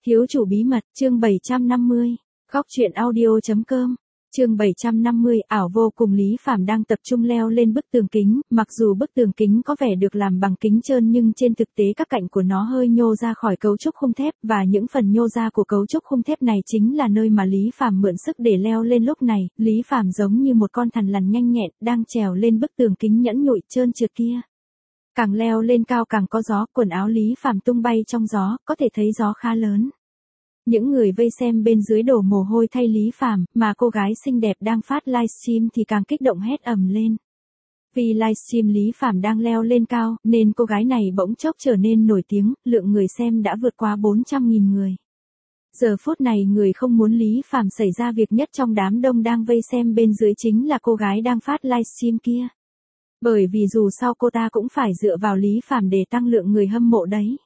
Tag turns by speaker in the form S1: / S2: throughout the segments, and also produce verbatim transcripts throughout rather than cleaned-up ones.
S1: Hiếu chủ bí mật, chương bảy trăm năm mươi. Góc truyện audio.com. Chương bảy trăm năm mươi, ảo vô cùng. Lý Phàm đang tập trung leo lên bức tường kính, mặc dù bức tường kính có vẻ được làm bằng kính trơn nhưng trên thực tế các cạnh của nó hơi nhô ra khỏi cấu trúc khung thép, và những phần nhô ra của cấu trúc khung thép này chính là nơi mà Lý Phàm mượn sức để leo lên. Lúc này, Lý Phàm giống như một con thằn lằn nhanh nhẹn, đang trèo lên bức tường kính nhẫn nhụi trơn trượt kia. Càng leo lên cao càng có gió, quần áo Lý Phàm tung bay trong gió, có thể thấy gió khá lớn. Những người vây xem bên dưới đổ mồ hôi thay Lý Phàm, mà cô gái xinh đẹp đang phát livestream thì càng kích động hét ầm lên. Vì livestream Lý Phàm đang leo lên cao, nên cô gái này bỗng chốc trở nên nổi tiếng, lượng người xem đã vượt qua bốn trăm nghìn người. Giờ phút này người không muốn Lý Phàm xảy ra việc nhất trong đám đông đang vây xem bên dưới chính là cô gái đang phát livestream kia. Bởi vì dù sao cô ta cũng phải dựa vào Lý Phàm để tăng lượng người hâm mộ đấy.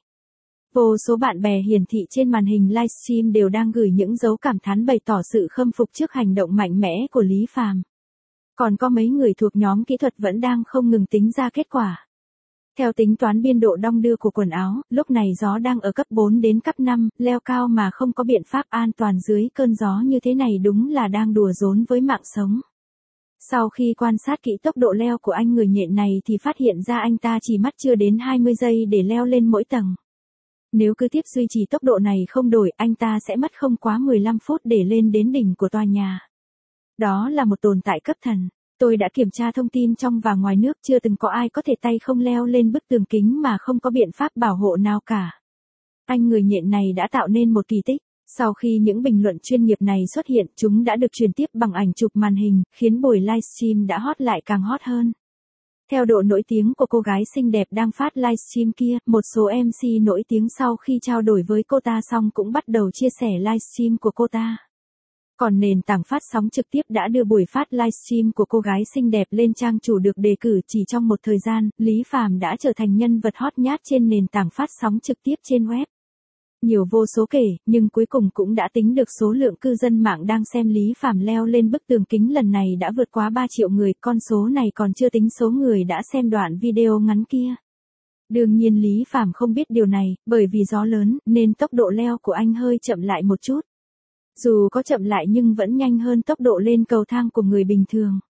S1: Vô số bạn bè hiển thị trên màn hình livestream đều đang gửi những dấu cảm thán bày tỏ sự khâm phục trước hành động mạnh mẽ của Lý Phàm. Còn có mấy người thuộc nhóm kỹ thuật vẫn đang không ngừng tính ra kết quả. Theo tính toán biên độ đong đưa của quần áo, lúc này gió đang ở cấp bốn đến cấp năm, leo cao mà không có biện pháp an toàn dưới cơn gió như thế này đúng là đang đùa giỡn với mạng sống. Sau khi quan sát kỹ tốc độ leo của anh người nhện này thì phát hiện ra anh ta chỉ mất chưa đến hai mươi giây để leo lên mỗi tầng. Nếu cứ tiếp duy trì tốc độ này không đổi, anh ta sẽ mất không quá mười lăm phút để lên đến đỉnh của tòa nhà. Đó là một tồn tại cấp thần. Tôi đã kiểm tra thông tin trong và ngoài nước, chưa từng có ai có thể tay không leo lên bức tường kính mà không có biện pháp bảo hộ nào cả. Anh người nhện này đã tạo nên một kỳ tích. Sau khi những bình luận chuyên nghiệp này xuất hiện, chúng đã được truyền tiếp bằng ảnh chụp màn hình, khiến buổi livestream đã hot lại càng hot hơn. Theo độ nổi tiếng của cô gái xinh đẹp đang phát livestream kia, một số em xê nổi tiếng sau khi trao đổi với cô ta xong cũng bắt đầu chia sẻ livestream của cô ta. Còn nền tảng phát sóng trực tiếp đã đưa buổi phát livestream của cô gái xinh đẹp lên trang chủ được đề cử. Chỉ trong một thời gian, Lý Phàm đã trở thành nhân vật hot nhất trên nền tảng phát sóng trực tiếp trên web. Nhiều vô số kể, nhưng cuối cùng cũng đã tính được số lượng cư dân mạng đang xem Lý Phàm leo lên bức tường kính lần này đã vượt quá ba triệu người, con số này còn chưa tính số người đã xem đoạn video ngắn kia. Đương nhiên Lý Phàm không biết điều này, bởi vì gió lớn, nên tốc độ leo của anh hơi chậm lại một chút. Dù có chậm lại nhưng vẫn nhanh hơn tốc độ lên cầu thang của người bình thường.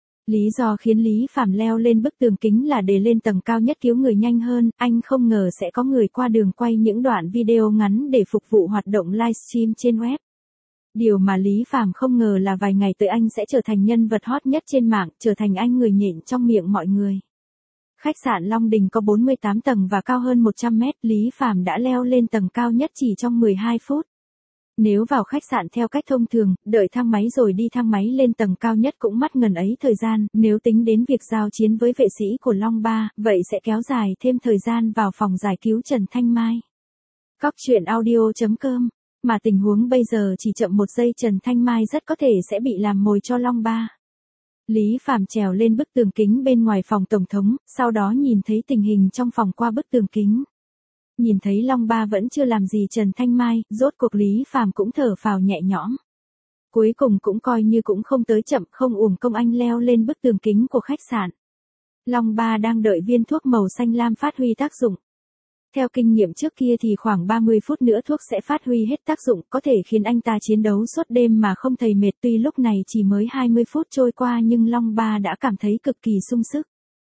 S1: Lý do khiến Lý Phàm leo lên bức tường kính là để lên tầng cao nhất cứu người nhanh hơn, anh không ngờ sẽ có người qua đường quay những đoạn video ngắn để phục vụ hoạt động livestream trên web. Điều mà Lý Phàm không ngờ là vài ngày tới anh sẽ trở thành nhân vật hot nhất trên mạng, trở thành anh người nhện trong miệng mọi người. Khách sạn Long Đình có bốn mươi tám tầng và cao hơn một trăm mét, Lý Phàm đã leo lên tầng cao nhất chỉ trong mười hai phút. Nếu vào khách sạn theo cách thông thường, đợi thang máy rồi đi thang máy lên tầng cao nhất cũng mất ngần ấy thời gian, nếu tính đến việc giao chiến với vệ sĩ của Long Ba, vậy sẽ kéo dài thêm thời gian vào phòng giải cứu Trần Thanh Mai. Góc truyện audio.com. Mà tình huống bây giờ chỉ chậm một giây Trần Thanh Mai rất có thể sẽ bị làm mồi cho Long Ba. Lý Phàm trèo lên bức tường kính bên ngoài phòng tổng thống, sau đó nhìn thấy tình hình trong phòng qua bức tường kính. Nhìn thấy Long Ba vẫn chưa làm gì Trần Thanh Mai, rốt cuộc Lý Phàm cũng thở phào nhẹ nhõm. Cuối cùng cũng coi như cũng không tới chậm, không uổng công anh leo lên bức tường kính của khách sạn. Long Ba đang đợi viên thuốc màu xanh lam phát huy tác dụng. Theo kinh nghiệm trước kia thì khoảng ba mươi phút nữa thuốc sẽ phát huy hết tác dụng, có thể khiến anh ta chiến đấu suốt đêm mà không thấy mệt. Tuy lúc này chỉ mới hai mươi phút trôi qua nhưng Long Ba đã cảm thấy cực kỳ sung sức.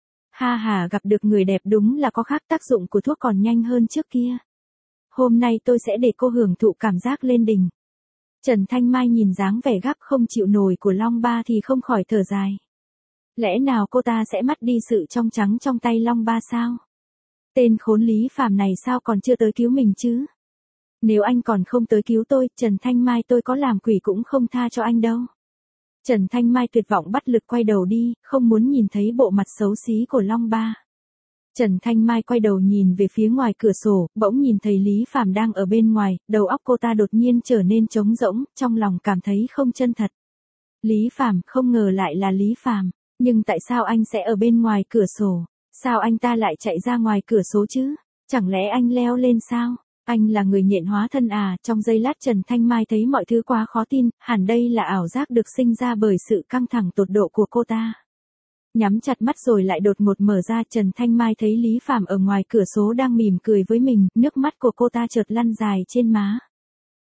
S1: Ha ha, gặp được người đẹp đúng là có khác, tác dụng của thuốc còn nhanh hơn trước kia. Hôm nay tôi sẽ để cô hưởng thụ cảm giác lên đỉnh. Trần Thanh Mai nhìn dáng vẻ gấp không chịu nổi của Long Ba thì không khỏi thở dài. Lẽ nào cô ta sẽ mất đi sự trong trắng trong tay Long Ba sao? Tên khốn Lý Phàm này sao còn chưa tới cứu mình chứ? Nếu anh còn không tới cứu tôi, Trần Thanh Mai tôi có làm quỷ cũng không tha cho anh đâu. Trần Thanh Mai tuyệt vọng bất lực quay đầu đi, không muốn nhìn thấy bộ mặt xấu xí của Long Ba. Trần Thanh Mai quay đầu nhìn về phía ngoài cửa sổ, bỗng nhìn thấy Lý Phàm đang ở bên ngoài, đầu óc cô ta đột nhiên trở nên trống rỗng, trong lòng cảm thấy không chân thật. Lý Phàm, không ngờ lại là Lý Phàm, nhưng tại sao anh sẽ ở bên ngoài cửa sổ? Sao anh ta lại chạy ra ngoài cửa sổ chứ? Chẳng lẽ anh leo lên sao? Anh là người nhện hóa thân à? Trong giây lát Trần Thanh Mai thấy mọi thứ quá khó tin, hẳn đây là ảo giác được sinh ra bởi sự căng thẳng tột độ của cô ta. Nhắm chặt mắt rồi lại đột ngột mở ra, Trần Thanh Mai thấy Lý Phàm ở ngoài cửa sổ đang mỉm cười với mình, nước mắt của cô ta chợt lăn dài trên má.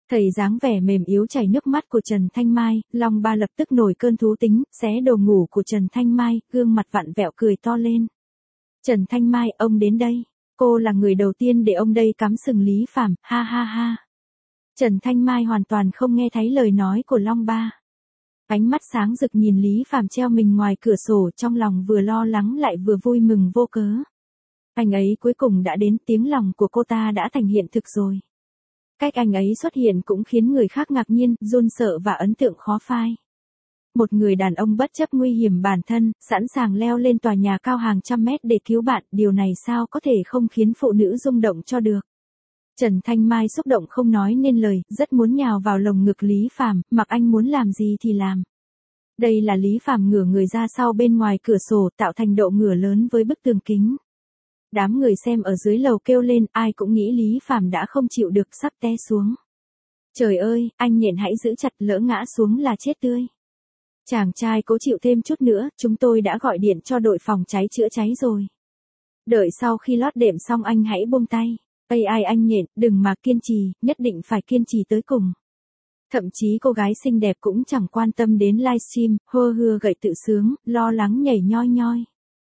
S1: Thầy dáng vẻ mềm yếu chảy nước mắt của Trần Thanh Mai, Long Ba lập tức nổi cơn thú tính, xé đồ ngủ của Trần Thanh Mai, gương mặt vặn vẹo cười to lên. Trần Thanh Mai, ông đến đây. Cô là người đầu tiên để ông đây cắm sừng Lý Phàm, ha ha ha. Trần Thanh Mai hoàn toàn không nghe thấy lời nói của Long Ba. Ánh mắt sáng rực nhìn Lý Phàm treo mình ngoài cửa sổ, trong lòng vừa lo lắng lại vừa vui mừng vô cớ. Anh ấy cuối cùng đã đến, tiếng lòng của cô ta đã thành hiện thực rồi. Cách anh ấy xuất hiện cũng khiến người khác ngạc nhiên, run sợ và ấn tượng khó phai. Một người đàn ông bất chấp nguy hiểm bản thân, sẵn sàng leo lên tòa nhà cao hàng trăm mét để cứu bạn, điều này sao có thể không khiến phụ nữ rung động cho được. Trần Thanh Mai xúc động không nói nên lời, rất muốn nhào vào lồng ngực Lý Phàm, mặc anh muốn làm gì thì làm. Đây là Lý Phàm ngửa người ra sau bên ngoài cửa sổ, tạo thành độ ngửa lớn với bức tường kính. Đám người xem ở dưới lầu kêu lên, ai cũng nghĩ Lý Phàm đã không chịu được sắp té xuống. Trời ơi, anh nhện hãy giữ chặt, lỡ ngã xuống là chết tươi. Chàng trai cố chịu thêm chút nữa, chúng tôi đã gọi điện cho đội phòng cháy chữa cháy rồi. Đợi sau khi lót đệm xong anh hãy buông tay. Ây ai anh nhện, đừng mà kiên trì, nhất định phải kiên trì tới cùng. Thậm chí cô gái xinh đẹp cũng chẳng quan tâm đến livestream, hơ hưa gậy tự sướng, lo lắng nhảy nhoi nhoi.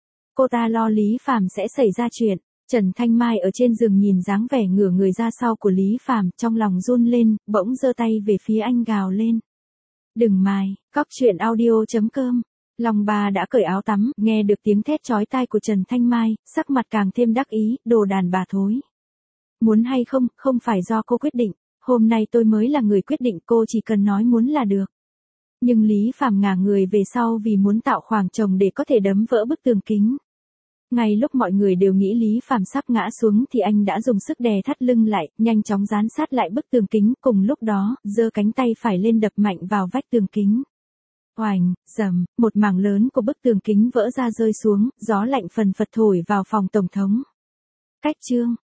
S1: Cô ta lo Lý Phàm sẽ xảy ra chuyện. Trần Thanh Mai ở trên giường nhìn dáng vẻ ngửa người ra sau của Lý Phàm, trong lòng run lên, bỗng giơ tay về phía anh gào lên. Đừng mài, cóc truyện audio chấm com. Long Ba đã cởi áo tắm, nghe được tiếng thét chói tai của Trần Thanh Mai, sắc mặt càng thêm đắc ý, đồ đàn bà thối. Muốn hay không, không phải do cô quyết định, hôm nay tôi mới là người quyết định, cô chỉ cần nói muốn là được. Nhưng Lý Phàm ngả người về sau vì muốn tạo khoảng trống để có thể đấm vỡ bức tường kính. Ngay lúc mọi người đều nghĩ Lý Phàm sắp ngã xuống thì anh đã dùng sức đè thắt lưng lại, nhanh chóng dán sát lại bức tường kính, cùng lúc đó, giơ cánh tay phải lên đập mạnh vào vách tường kính. Oành, rầm, một mảng lớn của bức tường kính vỡ ra rơi xuống, gió lạnh phần phật thổi vào phòng tổng thống. Cách chương